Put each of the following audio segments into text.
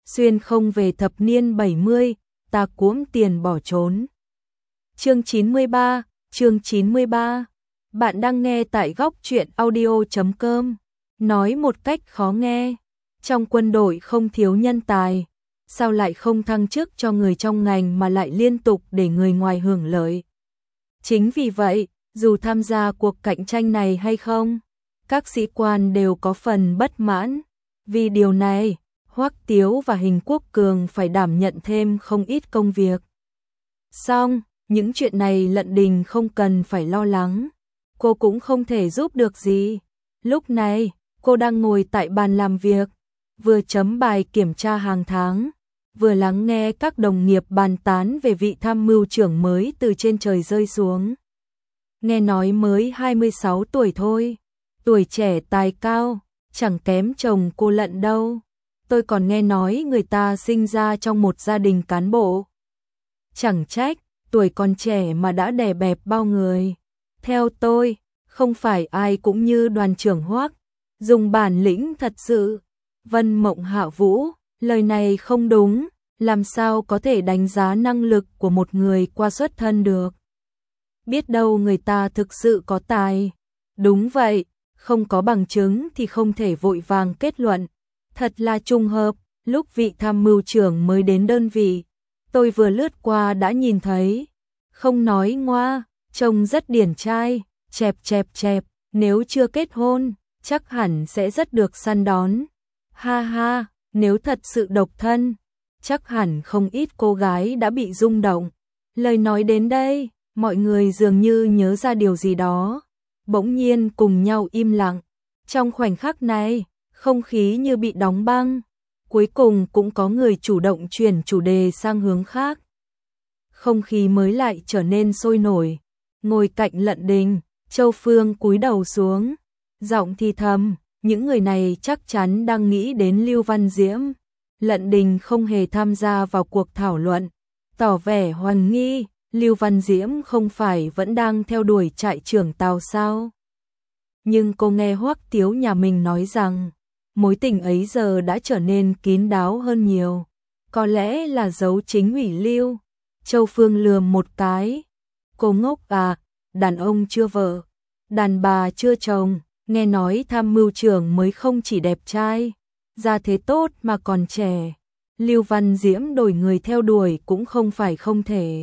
xuyên không về thập niên 70, ta cuỗm tiền bỏ trốn. Chương 93. Bạn đang nghe tại góc truyện audio.com. Nói một cách khó nghe, trong quân đội không thiếu nhân tài, sao lại không thăng chức cho người trong ngành mà lại liên tục để người ngoài hưởng lợi. Chính vì vậy, dù tham gia cuộc cạnh tranh này hay không, các sĩ quan đều có phần bất mãn. Vì điều này, Hoắc Tiếu và Hình Quốc Cường phải đảm nhận thêm không ít công việc. Song, những chuyện này Lận Đình không cần phải lo lắng. Cô cũng không thể giúp được gì. Lúc này, cô đang ngồi tại bàn làm việc, vừa chấm bài kiểm tra hàng tháng, vừa lắng nghe các đồng nghiệp bàn tán về vị tham mưu trưởng mới từ trên trời rơi xuống. Nghe nói mới 26 tuổi thôi, tuổi trẻ tài cao, chẳng kém chồng cô Lận đâu. Tôi còn nghe nói người ta sinh ra trong một gia đình cán bộ. Chẳng trách, tuổi còn trẻ mà đã đè bẹp bao người. Theo tôi, không phải ai cũng như đoàn trưởng Hoắc, dùng bản lĩnh thật sự. Vân Mộng Hạ Vũ, lời này không đúng, làm sao có thể đánh giá năng lực của một người qua xuất thân được. Biết đâu người ta thực sự có tài. Đúng vậy, không có bằng chứng thì không thể vội vàng kết luận. Thật là trùng hợp, lúc vị tham mưu trưởng mới đến đơn vị, tôi vừa lướt qua đã nhìn thấy. Không nói ngoa, trông rất điển trai, chẹp, nếu chưa kết hôn, chắc hẳn sẽ rất được săn đón. Ha ha, nếu thật sự độc thân, chắc hẳn không ít cô gái đã bị rung động. Lời nói đến đây, mọi người dường như nhớ ra điều gì đó, bỗng nhiên cùng nhau im lặng. Trong khoảnh khắc này, không khí như bị đóng băng, cuối cùng cũng có người chủ động chuyển chủ đề sang hướng khác. Không khí mới lại trở nên sôi nổi. Ngồi cạnh Lận Đình, Châu Phương cúi đầu xuống, giọng thì thầm, những người này chắc chắn đang nghĩ đến Lưu Văn Diễm. Lận Đình không hề tham gia vào cuộc thảo luận, tỏ vẻ hoài nghi, Lưu Văn Diễm không phải vẫn đang theo đuổi trại trưởng Tào sao? Nhưng cô nghe Hoắc Tiếu nhà mình nói rằng, mối tình ấy giờ đã trở nên kín đáo hơn nhiều, có lẽ là giấu chính ủy Lưu. Châu Phương lườm một cái, cô ngốc à, đàn ông chưa vợ, đàn bà chưa chồng, nghe nói tham mưu trưởng mới không chỉ đẹp trai, gia thế tốt mà còn trẻ. Lưu Văn Diễm đổi người theo đuổi cũng không phải không thể.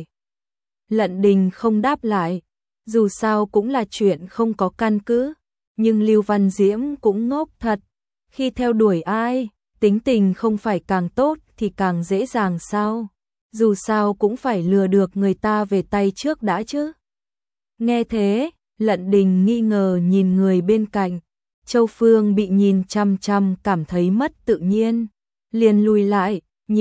Lận Đình không đáp lại, dù sao cũng là chuyện không có căn cứ, nhưng Lưu Văn Diễm cũng ngốc thật. Khi theo đuổi ai, tính tình không phải càng tốt thì càng dễ dàng sao? Dù sao cũng phải lừa được người ta về tay trước đã chứ. Nghe thế, Lận Đình nghi ngờ nhìn người bên cạnh. Châu Phương bị nhìn chăm chăm cảm thấy mất tự nhiên, liền lùi lại,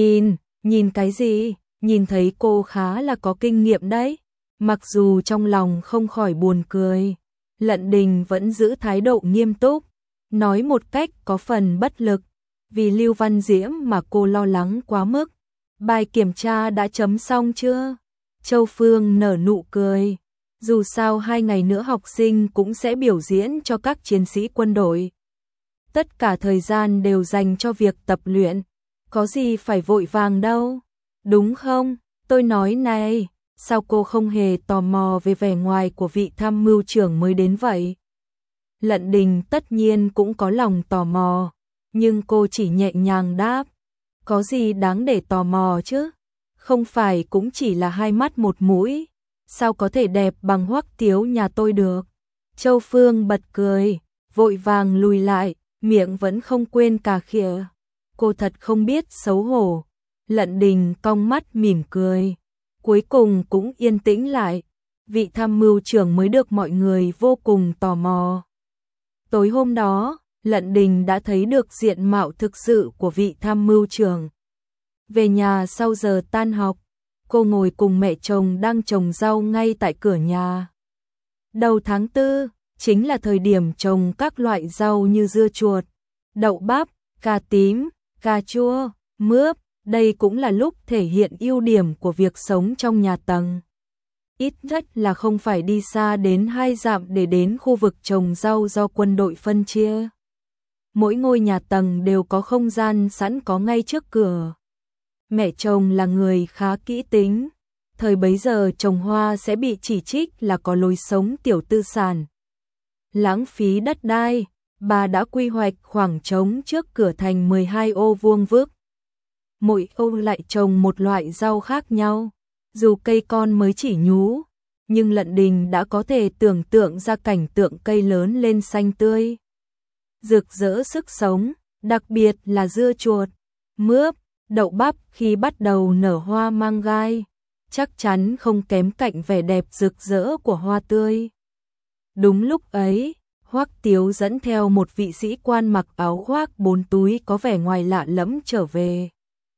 nhìn cái gì? Nhìn thấy cô khá là có kinh nghiệm đấy. Mặc dù trong lòng không khỏi buồn cười, Lận Đình vẫn giữ thái độ nghiêm túc, nói một cách có phần bất lực, vì Lưu Văn Diễm mà cô lo lắng quá mức. Bài kiểm tra đã chấm xong chưa? Châu Phương nở nụ cười, dù sao 2 ngày nữa học sinh cũng sẽ biểu diễn cho các chiến sĩ quân đội. Tất cả thời gian đều dành cho việc tập luyện, có gì phải vội vàng đâu, đúng không? Tôi nói này, sao cô không hề tò mò về vẻ ngoài của vị tham mưu trưởng mới đến vậy? Lận Đình tất nhiên cũng có lòng tò mò, nhưng cô chỉ nhẹ nhàng đáp, có gì đáng để tò mò chứ? Không phải cũng chỉ là 2 mắt 1 mũi, sao có thể đẹp bằng Hoắc Tiếu nhà tôi được? Châu Phương bật cười, vội vàng lùi lại, miệng vẫn không quên cà khịa. Cô thật không biết xấu hổ. Lận Đình cong mắt mỉm cười, cuối cùng cũng yên tĩnh lại. Vị tham mưu trưởng mới được mọi người vô cùng tò mò. Tối hôm đó, Lận Đình đã thấy được diện mạo thực sự của vị tham mưu trưởng. Về nhà sau giờ tan học, cô ngồi cùng mẹ chồng đang trồng rau ngay tại cửa nhà. Đầu tháng 4, chính là thời điểm trồng các loại rau như dưa chuột, đậu bắp, cà tím, cà chua, mướp. Đây cũng là lúc thể hiện ưu điểm của việc sống trong nhà tầng. Ít nhất là không phải đi xa đến 2 dặm để đến khu vực trồng rau do quân đội phân chia. mỗi ngôi nhà tầng đều có không gian sẵn có ngay trước cửa. Mẹ chồng là người khá kỹ tính, thời bấy giờ trồng hoa sẽ bị chỉ trích là có lối sống tiểu tư sản, lãng phí đất đai. Bà đã quy hoạch khoảng trống trước cửa thành 12 ô vuông vức. Mỗi ô lại trồng một loại rau khác nhau. Dù cây con mới chỉ nhú, nhưng Lận Đình đã có thể tưởng tượng ra cảnh tượng cây lớn lên xanh tươi, rực rỡ sức sống, đặc biệt là dưa chuột, mướp, đậu bắp khi bắt đầu nở hoa mang gai, chắc chắn không kém cạnh vẻ đẹp rực rỡ của hoa tươi. Đúng lúc ấy, Hoắc Tiếu dẫn theo một vị sĩ quan mặc áo khoác 4 túi có vẻ ngoài lạ lẫm trở về.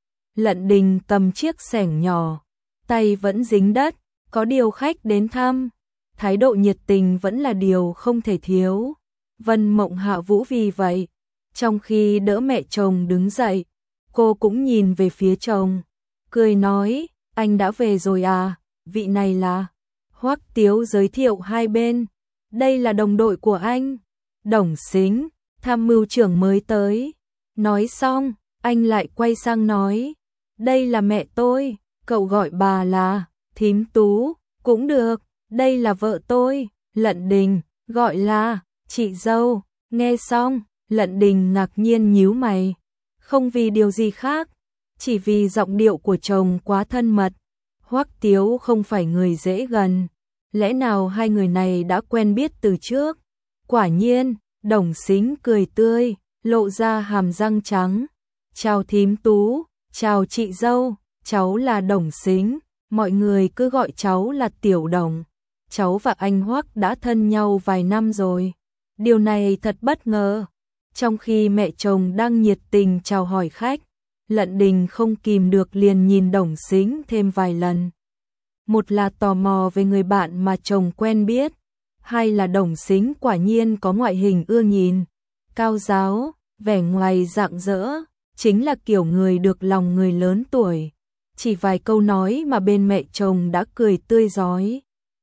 Lận Đình cầm chiếc xẻng nhỏ, tay vẫn dính đất, có điều khách đến thăm, thái độ nhiệt tình vẫn là điều không thể thiếu. Vân Mộng hạ vũ vì vậy, trong khi đỡ mẹ chồng đứng dậy, cô cũng nhìn về phía chồng, cười nói, anh đã về rồi à, vị này là... Hoắc Tiếu giới thiệu hai bên, đây là đồng đội của anh, Đồng Sính, tham mưu trưởng mới tới. Nói xong, anh lại quay sang nói, đây là mẹ tôi, cậu gọi bà là thím Tú, cũng được, đây là vợ tôi, Lận Đình, gọi là chị dâu. Nghe xong, Lận Đình ngạc nhiên nhíu mày, không vì điều gì khác, chỉ vì giọng điệu của chồng quá thân mật. Hoắc Tiếu không phải người dễ gần, lẽ nào hai người này đã quen biết từ trước? Quả nhiên, Đồng Sính cười tươi, lộ ra hàm răng trắng. Chào thím Tú, chào chị dâu, cháu là Đồng Sính, mọi người cứ gọi cháu là Tiểu Đồng. Cháu và anh Hoắc đã thân nhau vài năm rồi. Điều này thật bất ngờ. Trong khi mẹ chồng đang nhiệt tình chào hỏi khách, Lận Đình không kìm được liền nhìn Đồng Sính thêm vài lần. Một là tò mò về người bạn mà chồng quen biết, hai là Đồng Sính quả nhiên có ngoại hình ưa nhìn, cao ráo, vẻ ngoài rạng rỡ, chính là kiểu người được lòng người lớn tuổi. Chỉ vài câu nói mà bên mẹ chồng đã cười tươi rói.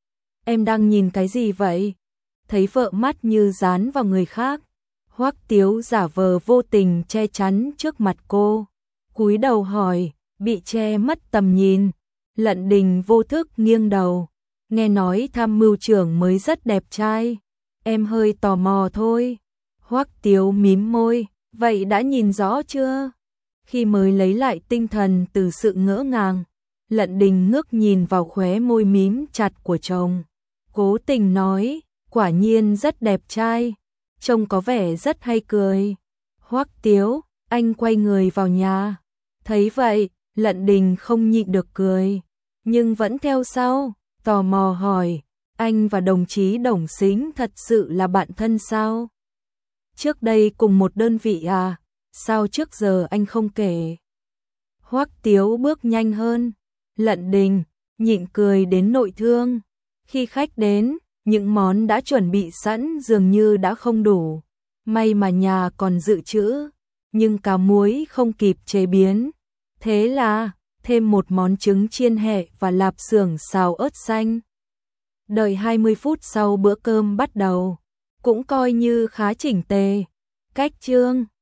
Em đang nhìn cái gì vậy? Thấy vợ mắt như dán vào người khác, Hoắc Tiếu giả vờ vô tình che chắn trước mặt cô, cúi đầu hỏi, bị che mất tầm nhìn. Lận Đình vô thức nghiêng đầu, nghe nói tham mưu trưởng mới rất đẹp trai, em hơi tò mò thôi. Hoắc Tiếu mím môi, vậy đã nhìn rõ chưa? Khi mới lấy lại tinh thần từ sự ngỡ ngàng, Lận Đình ngước nhìn vào khóe môi mím chặt của chồng, cố tình nói, quả nhiên rất đẹp trai, trông có vẻ rất hay cười. Hoắc Tiếu, anh quay người vào nhà. Thấy vậy, Lận Đình không nhịn được cười, nhưng vẫn theo sau, tò mò hỏi, anh và đồng chí Đồng Sính thật sự là bạn thân sao? Trước đây cùng một đơn vị à? Sao trước giờ anh không kể? Hoắc Tiếu bước nhanh hơn, Lận Đình nhịn cười đến nội thương. Khi khách đến, những món đã chuẩn bị sẵn dường như đã không đủ. May mà nhà còn dự trữ, nhưng cá muối không kịp chế biến. Thế là thêm một món trứng chiên hẹ và lạp xưởng xào ớt xanh. Đợi 20 phút sau bữa cơm bắt đầu, cũng coi như khá chỉnh tề. Cách chương